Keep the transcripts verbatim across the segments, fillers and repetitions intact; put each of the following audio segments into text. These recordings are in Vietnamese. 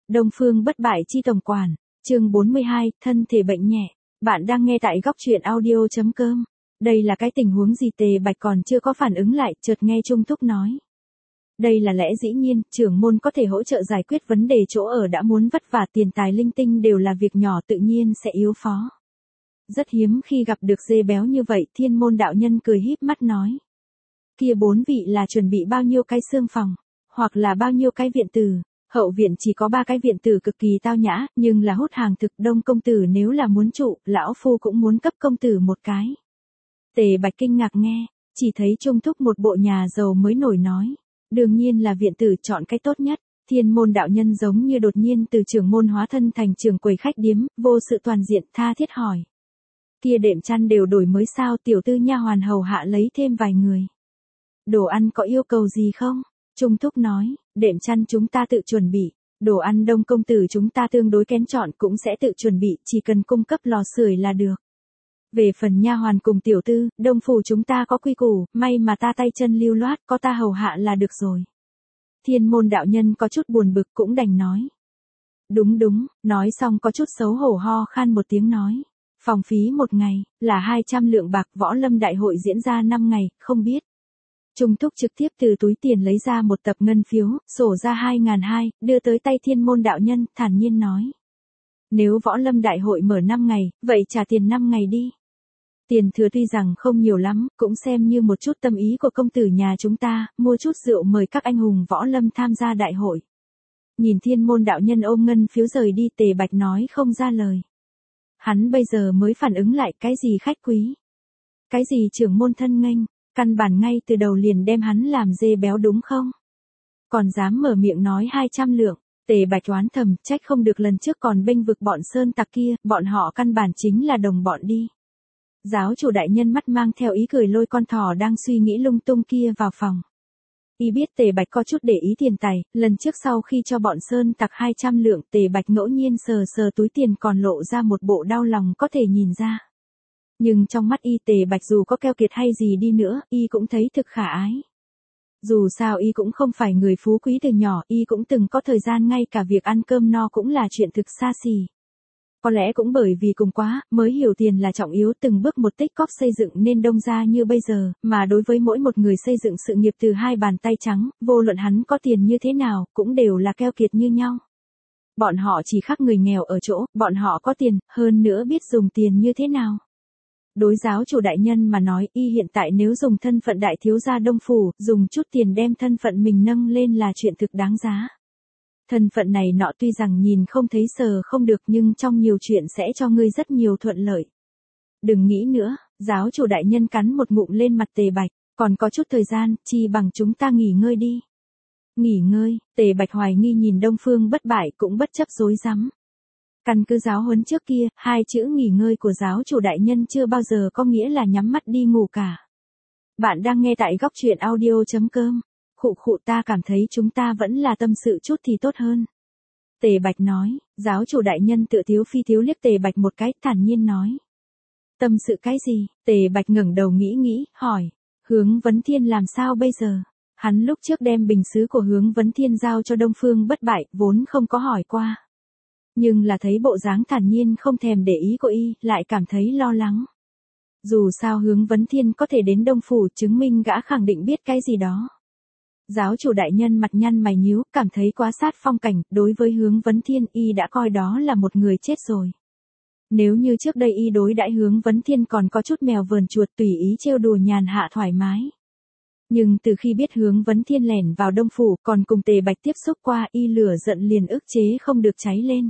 Đông Phương Bất Bại Chi Tổng Quản, chương bốn mươi hai, thân thể bệnh nhẹ. Bạn đang nghe tại góc truyện audio.com. Đây là cái tình huống gì? Tề Bạch còn chưa có phản ứng lại, chợt nghe Trung Thúc nói. Đây là lẽ dĩ nhiên, trưởng môn có thể hỗ trợ giải quyết vấn đề chỗ ở đã muốn vất vả, tiền tài linh tinh đều là việc nhỏ, tự nhiên sẽ yếu phó. Rất hiếm khi gặp được dê béo như vậy. Thiên Môn đạo nhân cười híp mắt nói. Kia bốn vị là chuẩn bị bao nhiêu cái xương phòng, hoặc là bao nhiêu cái viện tử? Hậu viện chỉ có ba cái viện tử cực kỳ tao nhã, nhưng là hút hàng thực. Đông công tử nếu là muốn trụ, lão phu cũng muốn cấp công tử một cái. Tề Bạch kinh ngạc nghe, chỉ thấy Trung Thúc một bộ nhà giàu mới nổi nói. Đương nhiên là viện tử, chọn cái tốt nhất. Thiên Môn đạo nhân giống như đột nhiên từ trưởng môn hóa thân thành trưởng quầy khách điếm, vô sự toàn diện, tha thiết hỏi. Kia đệm chăn đều đổi mới sao? Tiểu tư nha hoàn hầu hạ lấy thêm vài người. Đồ ăn có yêu cầu gì không? Trung Thúc nói, đệm chăn chúng ta tự chuẩn bị, đồ ăn Đông công tử chúng ta tương đối kén chọn cũng sẽ tự chuẩn bị, chỉ cần cung cấp lò sưởi là được. Về phần nha hoàn cùng tiểu tư, Đông phủ chúng ta có quy củ, may mà ta tay chân lưu loát, có ta hầu hạ là được rồi. Thiên Môn đạo nhân có chút buồn bực cũng đành nói. Đúng đúng, nói xong có chút xấu hổ ho khan một tiếng nói. Phòng phí một ngày, là hai trăm lượng bạc, võ lâm đại hội diễn ra năm ngày, không biết. Trung Thúc trực tiếp từ túi tiền lấy ra một tập ngân phiếu, sổ ra hai ngàn hai, đưa tới tay Thiên Môn đạo nhân, thản nhiên nói. Nếu võ lâm đại hội mở năm ngày, vậy trả tiền năm ngày đi. Tiền thừa tuy rằng không nhiều lắm, cũng xem như một chút tâm ý của công tử nhà chúng ta, mua chút rượu mời các anh hùng võ lâm tham gia đại hội. Nhìn Thiên Môn đạo nhân ôm ngân phiếu rời đi, Tề Bạch nói không ra lời. Hắn bây giờ mới phản ứng lại, cái gì khách quý? Cái gì trưởng môn thân nghênh? Căn bản ngay từ đầu liền đem hắn làm dê béo đúng không? Còn dám mở miệng nói hai trăm lượng, Tề Bạch oán thầm, trách không được lần trước còn bênh vực bọn sơn tặc kia, bọn họ căn bản chính là đồng bọn đi. Giáo chủ đại nhân mắt mang theo ý cười lôi con thỏ đang suy nghĩ lung tung kia vào phòng. Y biết Tề Bạch có chút để ý tiền tài, lần trước sau khi cho bọn sơn tặc hai trăm lượng, Tề Bạch ngẫu nhiên sờ sờ túi tiền còn lộ ra một bộ đau lòng có thể nhìn ra. Nhưng trong mắt Y, Tề Bạch dù có keo kiệt hay gì đi nữa, Y cũng thấy thực khả ái. Dù sao Y cũng không phải người phú quý từ nhỏ, Y cũng từng có thời gian ngay cả việc ăn cơm no cũng là chuyện thực xa xỉ. Có lẽ cũng bởi vì cùng quá, mới hiểu tiền là trọng yếu, từng bước một tích cóp xây dựng nên Đông gia như bây giờ, mà đối với mỗi một người xây dựng sự nghiệp từ hai bàn tay trắng, vô luận hắn có tiền như thế nào, cũng đều là keo kiệt như nhau. Bọn họ chỉ khác người nghèo ở chỗ, bọn họ có tiền, hơn nữa biết dùng tiền như thế nào. Đối giáo chủ đại nhân mà nói, Y hiện tại nếu dùng thân phận đại thiếu gia Đông phủ, dùng chút tiền đem thân phận mình nâng lên là chuyện thực đáng giá. Thân phận này nọ tuy rằng nhìn không thấy sờ không được, nhưng trong nhiều chuyện sẽ cho ngươi rất nhiều thuận lợi. Đừng nghĩ nữa, giáo chủ đại nhân cắn một ngụm lên mặt Tề Bạch, còn có chút thời gian, chi bằng chúng ta nghỉ ngơi đi. Nghỉ ngơi? Tề Bạch hoài nghi nhìn Đông Phương Bất Bại cũng bất chấp rối rắm. Căn cứ giáo huấn trước kia, hai chữ nghỉ ngơi của giáo chủ đại nhân chưa bao giờ có nghĩa là nhắm mắt đi ngủ cả. Bạn đang nghe tại góc truyện audio.com. Khụ khụ, ta cảm thấy chúng ta vẫn là tâm sự chút thì tốt hơn. Tề Bạch nói, giáo chủ đại nhân tự tiếu phi tiếu liếc Tề Bạch một cái, thản nhiên nói. Tâm sự cái gì? Tề Bạch ngẩng đầu nghĩ nghĩ, hỏi. Hướng Vấn Thiên làm sao bây giờ? Hắn lúc trước đem bình sứ của Hướng Vấn Thiên giao cho Đông Phương Bất Bại, vốn không có hỏi qua. Nhưng là thấy bộ dáng thản nhiên không thèm để ý của Y, lại cảm thấy lo lắng. Dù sao Hướng Vấn Thiên có thể đến Đông phủ, chứng minh gã khẳng định biết cái gì đó. Giáo chủ đại nhân mặt nhăn mày nhíu, cảm thấy quá sát phong cảnh, đối với Hướng Vấn Thiên, Y đã coi đó là một người chết rồi. Nếu như trước đây Y đối đãi Hướng Vấn Thiên còn có chút mèo vờn chuột tùy ý trêu đùa nhàn hạ thoải mái. Nhưng từ khi biết Hướng Vấn Thiên lẻn vào Đông phủ, còn cùng Tề Bạch tiếp xúc qua, Y lửa giận liền ức chế không được cháy lên.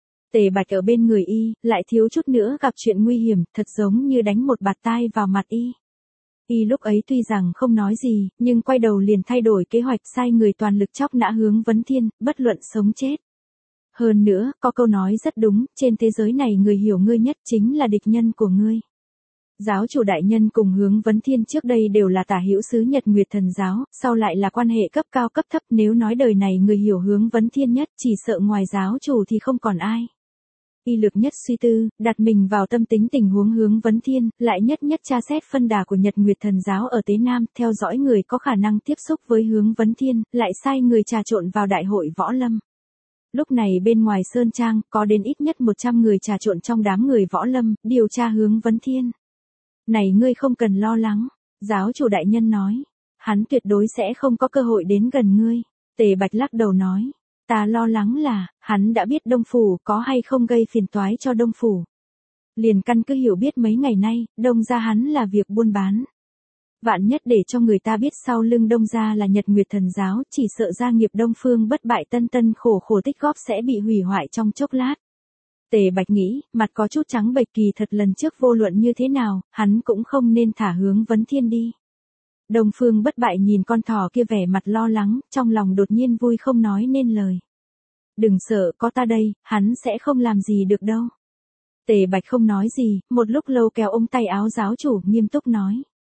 Tề Bạch ở bên người Y, lại thiếu chút nữa gặp chuyện nguy hiểm, thật giống như đánh một bạt tai vào mặt Y. Y lúc ấy tuy rằng không nói gì, nhưng quay đầu liền thay đổi kế hoạch, sai người toàn lực chóc nã Hướng Vấn Thiên, bất luận sống chết. Hơn nữa, có câu nói rất đúng, trên thế giới này người hiểu ngươi nhất chính là địch nhân của ngươi. Giáo chủ đại nhân cùng Hướng Vấn Thiên trước đây đều là tả hữu sứ Nhật Nguyệt Thần giáo, sau lại là quan hệ cấp cao cấp thấp, nếu nói đời này người hiểu Hướng Vấn Thiên nhất, chỉ sợ ngoài giáo chủ thì không còn ai. Y lực nhất suy tư, đặt mình vào tâm tính tình huống Hướng Vấn Thiên, lại nhất nhất tra xét phân đà của Nhật Nguyệt Thần giáo ở Tế Nam, theo dõi người có khả năng tiếp xúc với Hướng Vấn Thiên, lại sai người trà trộn vào đại hội võ lâm. Lúc này bên ngoài Sơn Trang, có đến ít nhất một trăm người trà trộn trong đám người võ lâm, điều tra Hướng Vấn Thiên. Này ngươi không cần lo lắng, giáo chủ đại nhân nói. Hắn tuyệt đối sẽ không có cơ hội đến gần ngươi. Tề Bạch lắc đầu nói. Ta lo lắng là, hắn đã biết Đông Phủ có hay không gây phiền toái cho Đông Phủ. Liền căn cứ hiểu biết mấy ngày nay, Đông gia hắn là việc buôn bán. Vạn nhất để cho người ta biết sau lưng Đông gia là Nhật Nguyệt Thần Giáo, chỉ sợ gia nghiệp Đông Phương bất bại tân tân khổ khổ tích góp sẽ bị hủy hoại trong chốc lát. Tề Bạch nghĩ, mặt có chút trắng bệch, kỳ thật lần trước vô luận như thế nào, hắn cũng không nên thả Hướng Vấn Thiên đi. Đông Phương bất bại nhìn con thỏ kia vẻ mặt lo lắng, trong lòng đột nhiên vui không nói nên lời. Đừng sợ, có ta đây, hắn sẽ không làm gì được đâu. Tề Bạch không nói gì, một lúc lâu kéo ống tay áo giáo chủ, nghiêm túc nói.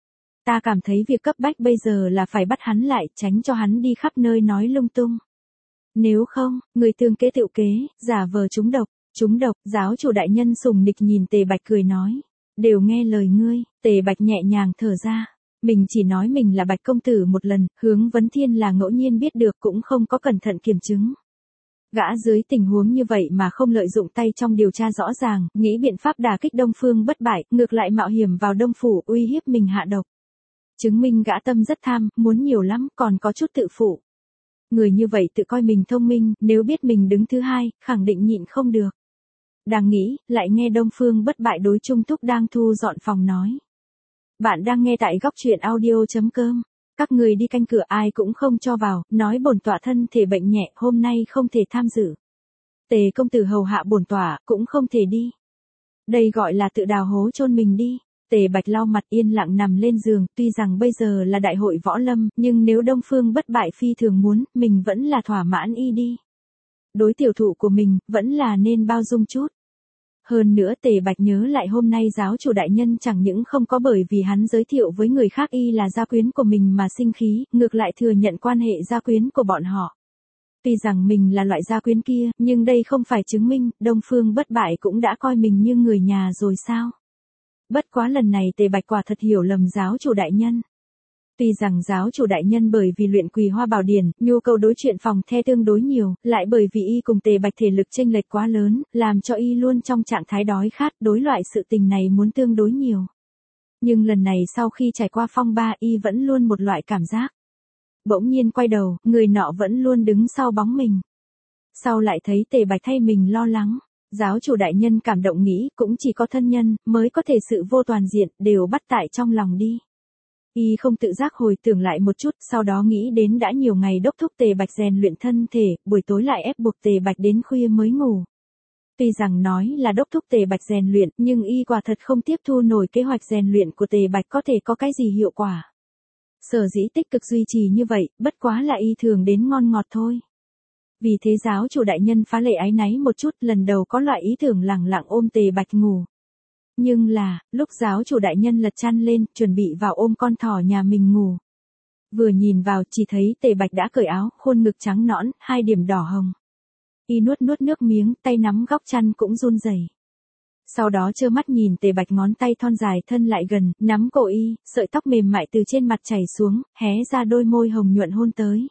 Ta cảm thấy việc cấp bách bây giờ là phải bắt hắn lại, tránh cho hắn đi khắp nơi nói lung tung. Nếu không, người tương kế tựu kế, giả vờ trúng độc, trúng độc, giáo chủ đại nhân sùng nịch nhìn Tề Bạch cười nói. Đều nghe lời ngươi, Tề Bạch nhẹ nhàng thở ra. Mình chỉ nói mình là Bạch công tử một lần, Hướng Vấn Thiên là ngẫu nhiên biết được cũng không có cẩn thận kiểm chứng. Gã dưới tình huống như vậy mà không lợi dụng tay trong điều tra rõ ràng, nghĩ biện pháp đả kích Đông Phương bất bại, ngược lại mạo hiểm vào Đông Phủ uy hiếp mình hạ độc. Chứng minh gã tâm rất tham, muốn nhiều lắm, còn có chút tự phụ. Người như vậy tự coi mình thông minh, nếu biết mình đứng thứ hai, khẳng định nhịn không được. Đang nghĩ, lại nghe Đông Phương bất bại đối Trung Túc đang thu dọn phòng nói. Bạn đang nghe tại góc truyện audio chấm com. Các người đi canh cửa ai cũng không cho vào, nói bổn tọa thân thể bệnh nhẹ, hôm nay không thể tham dự. Tề công tử hầu hạ bổn tọa, cũng không thể đi. Đây gọi là tự đào hố chôn mình đi. Tề Bạch lau mặt yên lặng nằm lên giường, tuy rằng bây giờ là đại hội võ lâm, nhưng nếu Đông Phương bất bại phi thường muốn, mình vẫn là thỏa mãn y đi. Đối tiểu thụ của mình, vẫn là nên bao dung chút. Hơn nữa Tề Bạch nhớ lại hôm nay giáo chủ đại nhân chẳng những không có bởi vì hắn giới thiệu với người khác y là gia quyến của mình mà sinh khí, ngược lại thừa nhận quan hệ gia quyến của bọn họ. Tuy rằng mình là loại gia quyến kia, nhưng đây không phải chứng minh, Đông Phương bất bại cũng đã coi mình như người nhà rồi sao? Bất quá lần này Tề Bạch quả thật hiểu lầm giáo chủ đại nhân. Tuy rằng giáo chủ đại nhân bởi vì luyện Quỳ Hoa Bảo Điển, nhu cầu đối chuyện phòng the tương đối nhiều, lại bởi vì y cùng Tề Bạch thể lực chênh lệch quá lớn, làm cho y luôn trong trạng thái đói khát, đối loại sự tình này muốn tương đối nhiều. Nhưng lần này sau khi trải qua phong ba y vẫn luôn một loại cảm giác. Bỗng nhiên quay đầu, người nọ vẫn luôn đứng sau bóng mình. Sau lại thấy Tề Bạch thay mình lo lắng. Giáo chủ đại nhân cảm động nghĩ cũng chỉ có thân nhân mới có thể sự vô toàn diện đều bắt tại trong lòng đi. Y không tự giác hồi tưởng lại một chút, sau đó nghĩ đến đã nhiều ngày đốc thúc Tề Bạch rèn luyện thân thể, buổi tối lại ép buộc Tề Bạch đến khuya mới ngủ. Tuy rằng nói là đốc thúc Tề Bạch rèn luyện, nhưng y quả thật không tiếp thu nổi kế hoạch rèn luyện của Tề Bạch có thể có cái gì hiệu quả. Sở dĩ tích cực duy trì như vậy, bất quá là y thường đến ngon ngọt thôi. Vì thế giáo chủ đại nhân phá lệ áy náy một chút, lần đầu có loại ý tưởng lẳng lặng ôm Tề Bạch ngủ. Nhưng là, lúc giáo chủ đại nhân lật chăn lên, chuẩn bị vào ôm con thỏ nhà mình ngủ. Vừa nhìn vào, chỉ thấy Tề Bạch đã cởi áo, khuôn ngực trắng nõn, hai điểm đỏ hồng. Y nuốt nuốt nước miếng, tay nắm góc chăn cũng run rẩy. Sau đó trơ mắt nhìn Tề Bạch ngón tay thon dài thân lại gần, nắm cổ y, sợi tóc mềm mại từ trên mặt chảy xuống, hé ra đôi môi hồng nhuận hôn tới.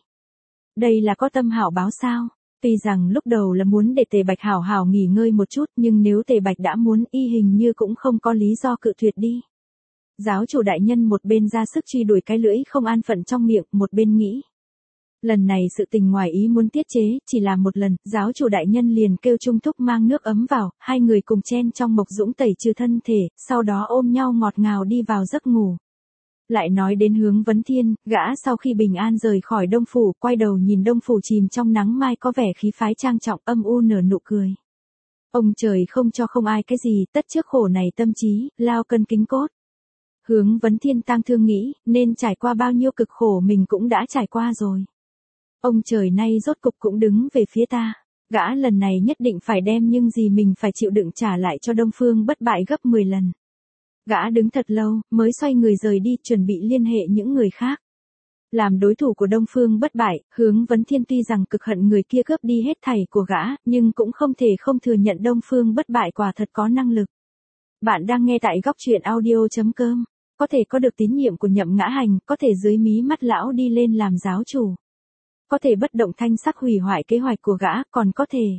Đây là có tâm hảo báo sao? Tuy rằng lúc đầu là muốn để Tề Bạch hảo hảo nghỉ ngơi một chút, nhưng nếu Tề Bạch đã muốn y hình như cũng không có lý do cự tuyệt đi. Giáo chủ đại nhân một bên ra sức truy đuổi cái lưỡi không an phận trong miệng, một bên nghĩ. Lần này sự tình ngoài ý muốn tiết chế, chỉ là một lần, giáo chủ đại nhân liền kêu Trung Thúc mang nước ấm vào, hai người cùng chen trong mộc dũng tẩy trừ thân thể, sau đó ôm nhau ngọt ngào đi vào giấc ngủ. Lại nói đến Hướng Vấn Thiên, gã sau khi bình an rời khỏi Đông Phủ, quay đầu nhìn Đông Phủ chìm trong nắng mai có vẻ khí phái trang trọng âm u nở nụ cười. Ông trời không cho không ai cái gì, tất trước khổ này tâm trí, lao cân kính cốt. Hướng Vấn Thiên tang thương nghĩ, nên trải qua bao nhiêu cực khổ mình cũng đã trải qua rồi. Ông trời nay rốt cục cũng đứng về phía ta. Gã lần này nhất định phải đem nhưng gì mình phải chịu đựng trả lại cho Đông Phương bất bại gấp mười lần. Gã đứng thật lâu, mới xoay người rời đi, chuẩn bị liên hệ những người khác. Làm đối thủ của Đông Phương bất bại, Hướng Vấn Thiên tuy rằng cực hận người kia cướp đi hết thảy của gã, nhưng cũng không thể không thừa nhận Đông Phương bất bại quả thật có năng lực. Bạn đang nghe tại góc truyện audio chấm com, có thể có được tín nhiệm của Nhậm Ngã Hành, có thể dưới mí mắt lão đi lên làm giáo chủ. có thể bất động thanh sắc hủy hoại kế hoạch của gã, còn có thể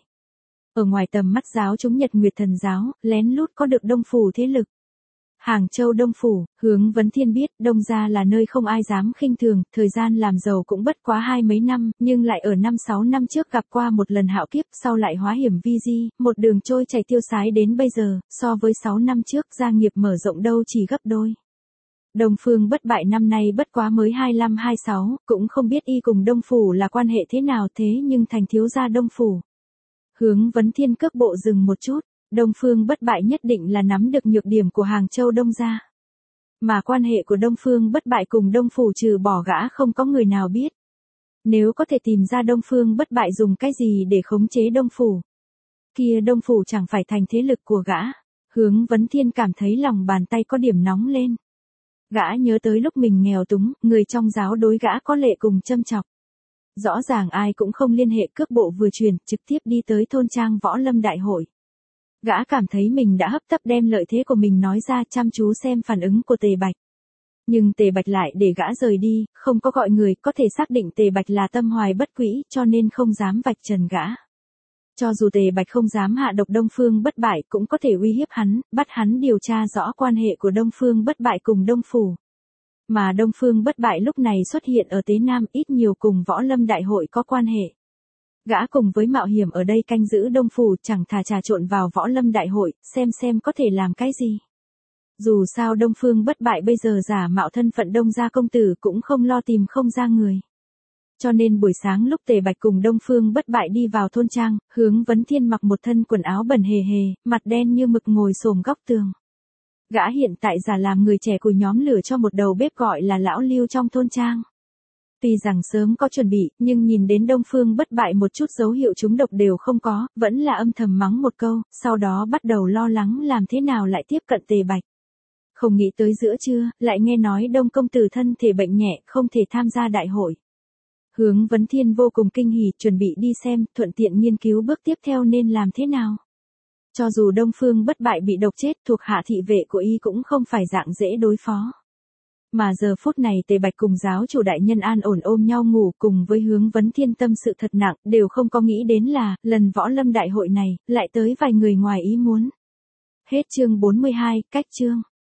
ở ngoài tầm mắt giáo chúng Nhật Nguyệt Thần giáo, lén lút có được Đông Phủ thế lực. Hàng Châu Đông Phủ, Hướng Vấn Thiên biết, Đông gia là nơi không ai dám khinh thường, thời gian làm giàu cũng bất quá hai mấy năm, nhưng lại ở năm sáu năm trước gặp qua một lần hạo kiếp, sau lại hóa hiểm vi di, một đường trôi chảy tiêu sái đến bây giờ, so với sáu năm trước gia nghiệp mở rộng đâu chỉ gấp đôi. Đông Phương Bất Bại năm nay bất quá mới hai lăm hai sáu, cũng không biết y cùng Đông Phủ là quan hệ thế nào thế nhưng thành thiếu gia Đông Phủ. Hướng Vấn Thiên cước bộ dừng một chút. Đông Phương Bất Bại nhất định là nắm được nhược điểm của Hàng Châu Đông gia. Mà quan hệ của Đông Phương Bất Bại cùng Đông Phủ trừ bỏ gã không có người nào biết. Nếu có thể tìm ra Đông Phương Bất Bại dùng cái gì để khống chế Đông Phủ, kia Đông Phủ chẳng phải thành thế lực của gã. Hướng Vấn Thiên cảm thấy lòng bàn tay có điểm nóng lên. Gã nhớ tới lúc mình nghèo túng, người trong giáo đối gã có lệ cùng châm chọc. Rõ ràng ai cũng không liên hệ, cước bộ vừa truyền, trực tiếp đi tới thôn trang võ lâm đại hội. Gã cảm thấy mình đã hấp tấp đem lợi thế của mình nói ra, chăm chú xem phản ứng của Tề Bạch. Nhưng Tề Bạch lại để gã rời đi, không có gọi người, có thể xác định Tề Bạch là tâm hoài bất quỹ, cho nên không dám vạch trần gã. Cho dù Tề Bạch không dám hạ độc Đông Phương Bất Bại, cũng có thể uy hiếp hắn, bắt hắn điều tra rõ quan hệ của Đông Phương Bất Bại cùng Đông Phủ. Mà Đông Phương Bất Bại lúc này xuất hiện ở Tế Nam, ít nhiều cùng võ lâm đại hội có quan hệ. Gã cùng với mạo hiểm ở đây canh giữ Đông Phủ, chẳng thà trà trộn vào võ lâm đại hội, xem xem có thể làm cái gì. Dù sao Đông Phương Bất Bại bây giờ giả mạo thân phận Đông gia công tử cũng không lo tìm không ra người. Cho nên buổi sáng lúc Tề Bạch cùng Đông Phương Bất Bại đi vào thôn trang, Hướng Vấn Thiên mặc một thân quần áo bẩn hề hề, mặt đen như mực ngồi xổm góc tường. Gã hiện tại giả làm người trẻ của nhóm lửa cho một đầu bếp gọi là lão Lưu trong thôn trang. Tuy rằng sớm có chuẩn bị, nhưng nhìn đến Đông Phương Bất Bại một chút dấu hiệu trúng độc đều không có, vẫn là âm thầm mắng một câu, sau đó bắt đầu lo lắng làm thế nào lại tiếp cận Tề Bạch. Không nghĩ tới giữa trưa, lại nghe nói Đông công tử thân thể bệnh nhẹ, không thể tham gia đại hội. Hướng Vấn Thiên vô cùng kinh hỉ, chuẩn bị đi xem, thuận tiện nghiên cứu bước tiếp theo nên làm thế nào. Cho dù Đông Phương Bất Bại bị độc chết, thuộc hạ thị vệ của y cũng không phải dạng dễ đối phó. Mà giờ phút này Tề Bạch cùng giáo chủ đại nhân an ổn ôm nhau ngủ, cùng với Hướng Vấn Thiên tâm sự thật nặng, đều không có nghĩ đến là, lần võ lâm đại hội này, lại tới vài người ngoài ý muốn. Hết chương bốn mươi hai, cách chương.